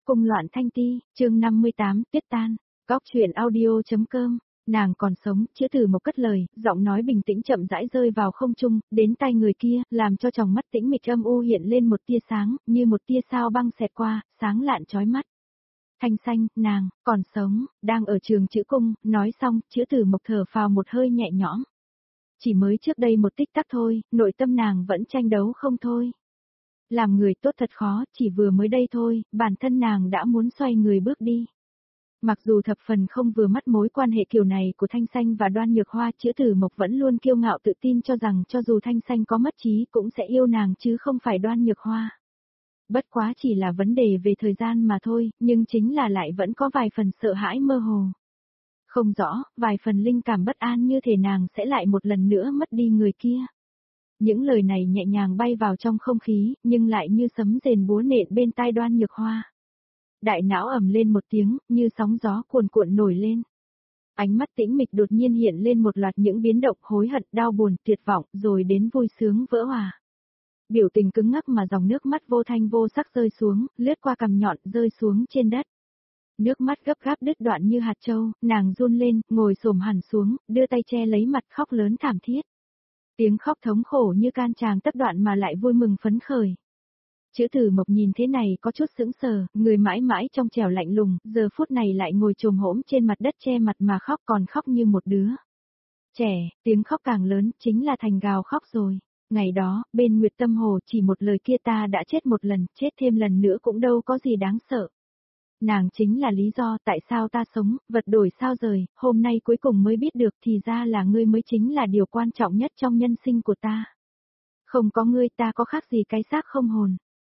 Cung loạn thanh ti, chương 58, tuyết tan, góc truyện audio.com, nàng còn sống, chữa từ một cất lời, giọng nói bình tĩnh chậm rãi rơi vào không trung, đến tai người kia, làm cho tròng mắt tĩnh mịch âm u hiện lên một tia sáng, như một tia sao băng xẹt qua, sáng lạn chói mắt. Thanh xanh, nàng, còn sống, đang ở trường chữ cung, nói xong, chữa từ một thở phào một hơi nhẹ nhõm. Chỉ mới trước đây một tích tắc thôi, nội tâm nàng vẫn tranh đấu không thôi. Làm người tốt thật khó, chỉ vừa mới đây thôi, bản thân nàng đã muốn xoay người bước đi. Mặc dù thập phần không vừa mắt mối quan hệ kiểu này của Thanh Xanh và Đoan Nhược Hoa, Chữ Tử Mộc vẫn luôn kiêu ngạo tự tin cho rằng cho dù Thanh Xanh có mất trí cũng sẽ yêu nàng chứ không phải Đoan Nhược Hoa. Bất quá chỉ là vấn đề về thời gian mà thôi, nhưng chính là lại vẫn có vài phần sợ hãi mơ hồ. Không rõ, vài phần linh cảm bất an như thể nàng sẽ lại một lần nữa mất đi người kia. Những lời này nhẹ nhàng bay vào trong không khí, nhưng lại như sấm rền búa nện bên tai Đoan Nhược Hoa. Đại não ầm lên một tiếng, như sóng gió cuồn cuộn nổi lên. Ánh mắt tĩnh mịch đột nhiên hiện lên một loạt những biến động hối hận, đau buồn, tuyệt vọng, rồi đến vui sướng vỡ hòa. Biểu tình cứng ngắc mà dòng nước mắt vô thanh vô sắc rơi xuống, lướt qua cằm nhọn, rơi xuống trên đất. Nước mắt gấp gáp đứt đoạn như hạt châu, nàng run lên, ngồi xổm hẳn xuống, đưa tay che lấy mặt khóc lớn thảm thiết. Tiếng khóc thống khổ như can tràng tất đoạn mà lại vui mừng phấn khởi. Chữ Tử Mộc nhìn thế này có chút sững sờ, người mãi mãi trong trẻo lạnh lùng, giờ phút này lại ngồi chồm hổm trên mặt đất che mặt mà khóc, còn khóc như một đứa trẻ, tiếng khóc càng lớn, chính là thành gào khóc rồi. Ngày đó, bên Nguyệt Tâm Hồ chỉ một lời kia ta đã chết một lần, chết thêm lần nữa cũng đâu có gì đáng sợ. Nàng chính là lý do tại sao ta sống, vật đổi sao rời, hôm nay cuối cùng mới biết được thì ra là ngươi mới chính là điều quan trọng nhất trong nhân sinh của ta. Không có ngươi ta có khác gì cái xác không hồn.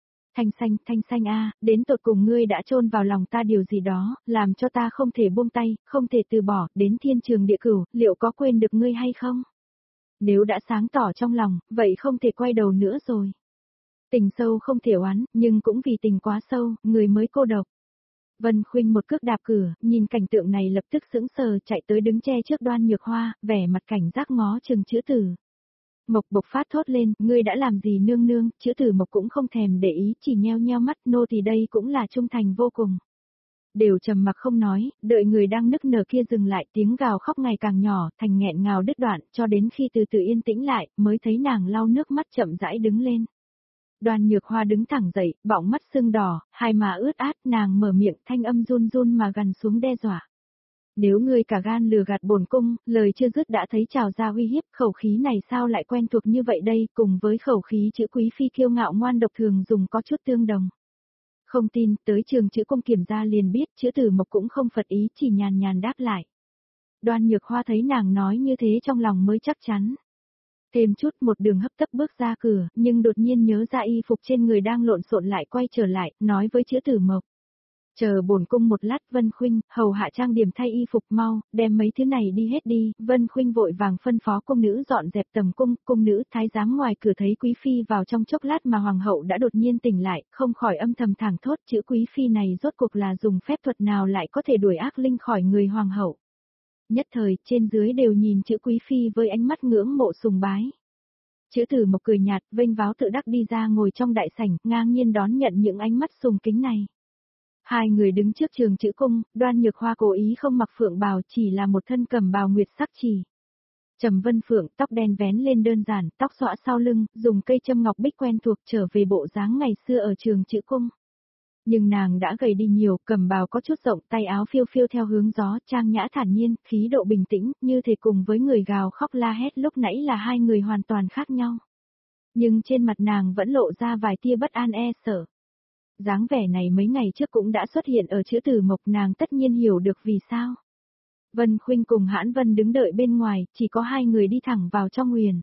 Thanh xanh a, đến tột cùng ngươi đã chôn vào lòng ta điều gì đó, làm cho ta không thể buông tay, không thể từ bỏ, đến thiên trường địa cửu, liệu có quên được ngươi hay không? Nếu đã sáng tỏ trong lòng, vậy không thể quay đầu nữa rồi. Tình sâu không thể oán, nhưng cũng vì tình quá sâu, người mới cô độc. Vân Khuynh một cước đạp cửa, nhìn cảnh tượng này lập tức sững sờ chạy tới đứng che trước Đoan Nhược Hoa, vẻ mặt cảnh giác ngó chừng Chữ Tử Mộc bộc phát thốt lên, ngươi đã làm gì nương nương, Chữ Tử Mộc cũng không thèm để ý, chỉ nheo nheo mắt, nô thì đây cũng là trung thành vô cùng. Đều trầm mặc không nói, đợi người đang nức nở kia dừng lại, tiếng gào khóc ngày càng nhỏ, thành nghẹn ngào đứt đoạn, cho đến khi từ từ yên tĩnh lại, mới thấy nàng lau nước mắt chậm rãi đứng lên. Đoan Nhược Hoa đứng thẳng dậy, bọng mắt sưng đỏ, hai má ướt át, nàng mở miệng, thanh âm run run mà gằn xuống đe dọa. Nếu ngươi cả gan lừa gạt bổn cung, lời chưa dứt đã thấy trào ra uy hiếp, khẩu khí này sao lại quen thuộc như vậy đây, cùng với khẩu khí chữ quý phi kiêu ngạo ngoan độc thường dùng có chút tương đồng. Không tin, tới trường chữ cung kiểm tra liền biết, Chữ Tử Mộc cũng không phật ý, chỉ nhàn nhàn đáp lại. Đoan Nhược Hoa thấy nàng nói như thế trong lòng mới chắc chắn. Thêm chút một đường hấp tấp bước ra cửa, nhưng đột nhiên nhớ ra y phục trên người đang lộn xộn lại quay trở lại, nói với Chữ Tử Mộc. Chờ bổn cung một lát. Vân Khuynh, hầu hạ trang điểm thay y phục mau, đem mấy thứ này đi hết đi. Vân Khuynh vội vàng phân phó cung nữ dọn dẹp tầm cung, cung nữ thái giám ngoài cửa thấy quý phi vào trong chốc lát mà hoàng hậu đã đột nhiên tỉnh lại, không khỏi âm thầm thảng thốt, chữ quý phi này rốt cuộc là dùng phép thuật nào lại có thể đuổi ác linh khỏi người hoàng hậu. Nhất thời, trên dưới đều nhìn chữ quý phi với ánh mắt ngưỡng mộ sùng bái. Chữ Tử Mộc cười nhạt, vênh váo tự đắc đi ra ngồi trong đại sảnh, ngang nhiên đón nhận những ánh mắt sùng kính này. Hai người đứng trước trường chữ cung, Đoan Nhược Hoa cố ý không mặc phượng bào, chỉ là một thân cẩm bào nguyệt sắc chỉ. Trầm Vân Phượng, tóc đen vén lên đơn giản, tóc xõa sau lưng, dùng cây châm ngọc bích quen thuộc trở về bộ dáng ngày xưa ở trường chữ cung. Nhưng nàng đã gầy đi nhiều, cẩm bào có chút rộng, tay áo phiêu phiêu theo hướng gió, trang nhã thản nhiên, khí độ bình tĩnh, như thể cùng với người gào khóc la hét lúc nãy là hai người hoàn toàn khác nhau. Nhưng trên mặt nàng vẫn lộ ra vài tia bất an e sợ. Dáng vẻ này mấy ngày trước cũng đã xuất hiện ở Chữ Tử Mộc, nàng tất nhiên hiểu được vì sao. Vân Khuynh cùng Hãn Vân đứng đợi bên ngoài, chỉ có hai người đi thẳng vào trong huyền.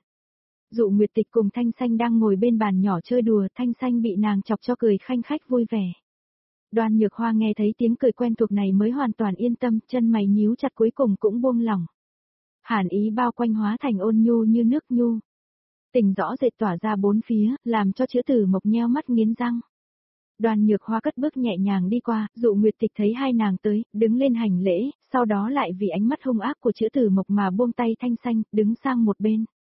Dụ Nguyệt Tịch cùng Thanh Xanh đang ngồi bên bàn nhỏ chơi đùa, Thanh Xanh bị nàng chọc cho cười khanh khách vui vẻ. Đoan Nhược Hoa nghe thấy tiếng cười quen thuộc này mới hoàn toàn yên tâm, chân mày nhíu chặt cuối cùng cũng buông lỏng. Hàn ý bao quanh hóa thành ôn nhu như nước nhu. Tình rõ rệt tỏa ra bốn phía, làm cho Chữ Tử Mộc nheo mắt nghiến răng. Đoan Nhược Hoa cất bước nhẹ nhàng đi qua, Dụ Nguyệt Tịch thấy hai nàng tới, đứng lên hành lễ, sau đó lại vì ánh mắt hung ác của Chữ Tử Mộc mà buông tay Thanh Xanh, đứng sang một bên.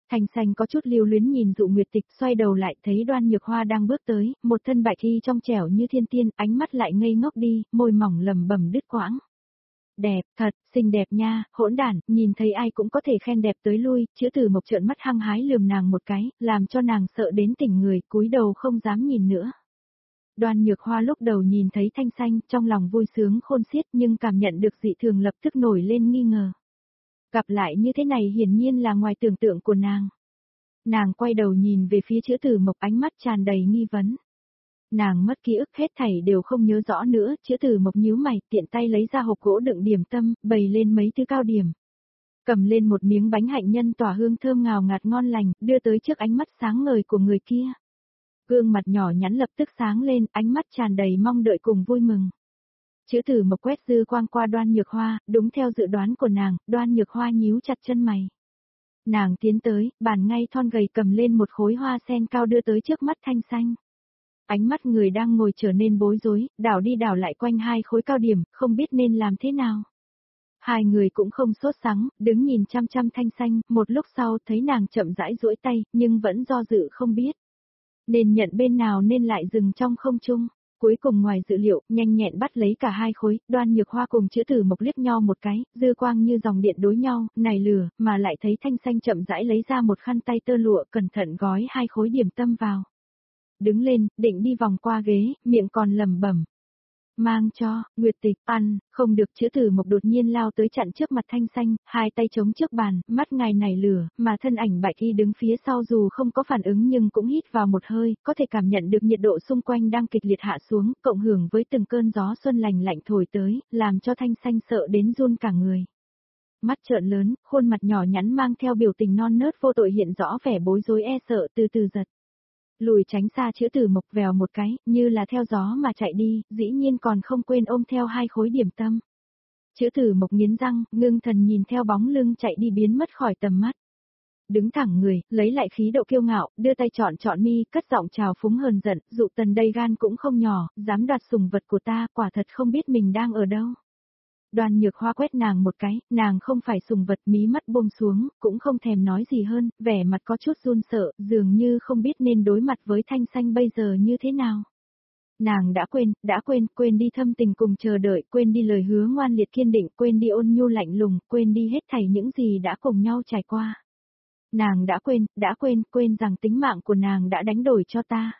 Thanh Xanh có chút lưu luyến nhìn Dụ Nguyệt Tịch, xoay đầu lại thấy Đoan Nhược Hoa đang bước tới, một thân bạch y trong trẻo như thiên tiên, ánh mắt lại ngây ngốc đi, môi mỏng lẩm bẩm đứt quãng. Đẹp, thật, xinh đẹp nha, hỗn đản, nhìn thấy ai cũng có thể khen đẹp tới lui, Chữ Tử Mộc trợn mắt hăng hái lườm nàng một cái, làm cho nàng sợ đến tỉnh người, cúi đầu không dám nhìn nữa. Đoan Nhược Hoa lúc đầu nhìn thấy Thanh Xanh, trong lòng vui sướng khôn xiết nhưng cảm nhận được dị thường lập tức nổi lên nghi ngờ. Gặp lại như thế này hiển nhiên là ngoài tưởng tượng của nàng. Nàng quay đầu nhìn về phía Chữ Tử Mộc, ánh mắt tràn đầy nghi vấn. Nàng mất ký ức hết thảy đều không nhớ rõ nữa, Chữ Tử Mộc nhíu mày, tiện tay lấy ra hộp gỗ đựng điểm tâm, bày lên mấy thứ cao điểm. Cầm lên một miếng bánh hạnh nhân tỏa hương thơm ngào ngạt ngon lành, đưa tới trước ánh mắt sáng ngời của người kia. Gương mặt nhỏ nhắn lập tức sáng lên, ánh mắt tràn đầy mong đợi cùng vui mừng. Chữ Tử Mộc quét dư quang qua Đoan Nhược Hoa, đúng theo dự đoán của nàng, Đoan Nhược Hoa nhíu chặt chân mày. Nàng tiến tới, bàn ngay thon gầy cầm lên một khối hoa sen cao đưa tới trước mắt Thanh Xanh. Ánh mắt người đang ngồi trở nên bối rối, đảo đi đảo lại quanh hai khối cao điểm, không biết nên làm thế nào. Hai người cũng không sốt sắng, đứng nhìn chăm chăm Thanh Xanh, một lúc sau thấy nàng chậm rãi duỗi tay, nhưng vẫn do dự không biết. Nên nhận bên nào nên lại dừng trong không trung. Cuối cùng ngoài dự liệu, nhanh nhẹn bắt lấy cả hai khối, Đoan Nhược Hoa cùng Chữ Tử Mộc liếc nhau một cái, dư quang như dòng điện đối nhau, này lừa, mà lại thấy Thanh Xanh chậm rãi lấy ra một khăn tay tơ lụa, cẩn thận gói hai khối điểm tâm vào. Đứng lên, định đi vòng qua ghế, miệng còn lẩm bẩm. Mang cho, Nguyệt Tịch, ăn, không được. Chữ Tử Mộc đột nhiên lao tới chặn trước mặt Thanh Xanh, hai tay chống trước bàn, mắt ngài nảy lửa, mà thân ảnh bạch y đứng phía sau dù không có phản ứng nhưng cũng hít vào một hơi, có thể cảm nhận được nhiệt độ xung quanh đang kịch liệt hạ xuống, cộng hưởng với từng cơn gió xuân lành lạnh thổi tới, làm cho Thanh Xanh sợ đến run cả người. Mắt trợn lớn, khuôn mặt nhỏ nhắn mang theo biểu tình non nớt vô tội hiện rõ vẻ bối rối e sợ từ từ giật. Lùi tránh xa. Chữ Tử Mộc vèo một cái, như là theo gió mà chạy đi, dĩ nhiên còn không quên ôm theo hai khối điểm tâm. Chữ Tử Mộc nghiến răng, ngưng thần nhìn theo bóng lưng chạy đi biến mất khỏi tầm mắt. Đứng thẳng người, lấy lại khí độ kiêu ngạo, đưa tay chọn mi, cất giọng trào phúng hờn giận, Dụ Tần đây gan cũng không nhỏ, dám đoạt sủng vật của ta, quả thật không biết mình đang ở đâu. Đoan Nhược Hoa quét nàng một cái, nàng không phải sủng vật, mí mắt buông xuống, cũng không thèm nói gì hơn, vẻ mặt có chút run sợ, dường như không biết nên đối mặt với Thanh Xanh bây giờ như thế nào. Nàng đã quên đi thâm tình cùng chờ đợi, quên đi lời hứa ngoan liệt kiên định, quên đi ôn nhu lạnh lùng, quên đi hết thảy những gì đã cùng nhau trải qua. Nàng đã quên rằng tính mạng của nàng đã đánh đổi cho ta.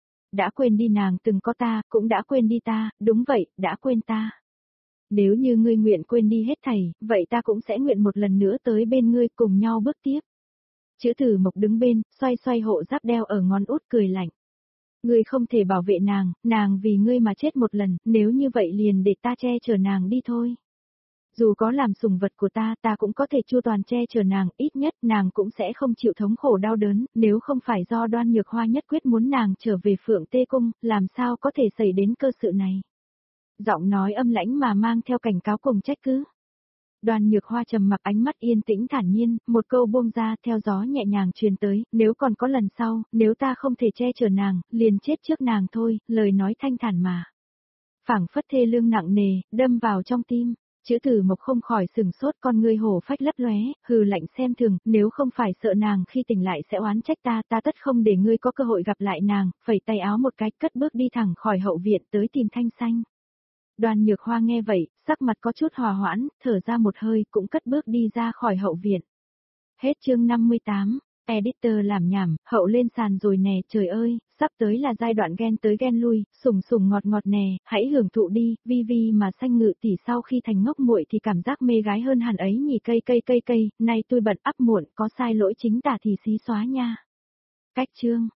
Đã quên đi nàng từng có ta, cũng đã quên đi ta, đúng vậy, đã quên ta. Nếu như ngươi nguyện quên đi hết thảy, vậy ta cũng sẽ nguyện một lần nữa tới bên ngươi cùng nhau bước tiếp. Chữ Tử Mộc đứng bên, xoay hộ giáp đeo ở ngón út cười lạnh. Ngươi không thể bảo vệ nàng vì ngươi mà chết một lần, nếu như vậy liền để ta che chở nàng đi thôi. Dù có làm sủng vật của ta cũng có thể chu toàn che chở nàng, ít nhất nàng cũng sẽ không chịu thống khổ đau đớn, nếu không phải do Đoan Nhược Hoa nhất quyết muốn nàng trở về Phượng Tê Cung, làm sao có thể xảy đến cơ sự này. Giọng nói âm lãnh mà mang theo cảnh cáo cùng trách cứ. Đoan Nhược Hoa trầm mặc, ánh mắt yên tĩnh thản nhiên, một câu buông ra theo gió nhẹ nhàng truyền tới, nếu còn có lần sau, nếu ta không thể che chở nàng, liền chết trước nàng thôi, lời nói thanh thản mà. Phảng phất thê lương nặng nề, đâm vào trong tim. Chữ Tử Mộc không khỏi sừng sốt, con ngươi hổ phách lấp lóe, hừ lạnh xem thường, nếu không phải sợ nàng khi tỉnh lại sẽ oán trách ta tất không để ngươi có cơ hội gặp lại nàng, phẩy tay áo một cái, cất bước đi thẳng khỏi hậu viện tới tìm Thanh Xanh. Đoan Nhược Hoa nghe vậy, sắc mặt có chút hòa hoãn, thở ra một hơi, cũng cất bước đi ra khỏi hậu viện. Hết chương 58, editor làm nhảm, hậu lên sàn rồi nè, trời ơi, sắp tới là giai đoạn ghen tới ghen lui, sủng ngọt ngọt nè, hãy hưởng thụ đi, vi mà Xanh Ngự tỷ sau khi thành ngốc muội thì cảm giác mê gái hơn hẳn ấy nhỉ. Cây, nay tôi bận ắp muộn, có sai lỗi chính tả thì xí xóa nha. Cách chương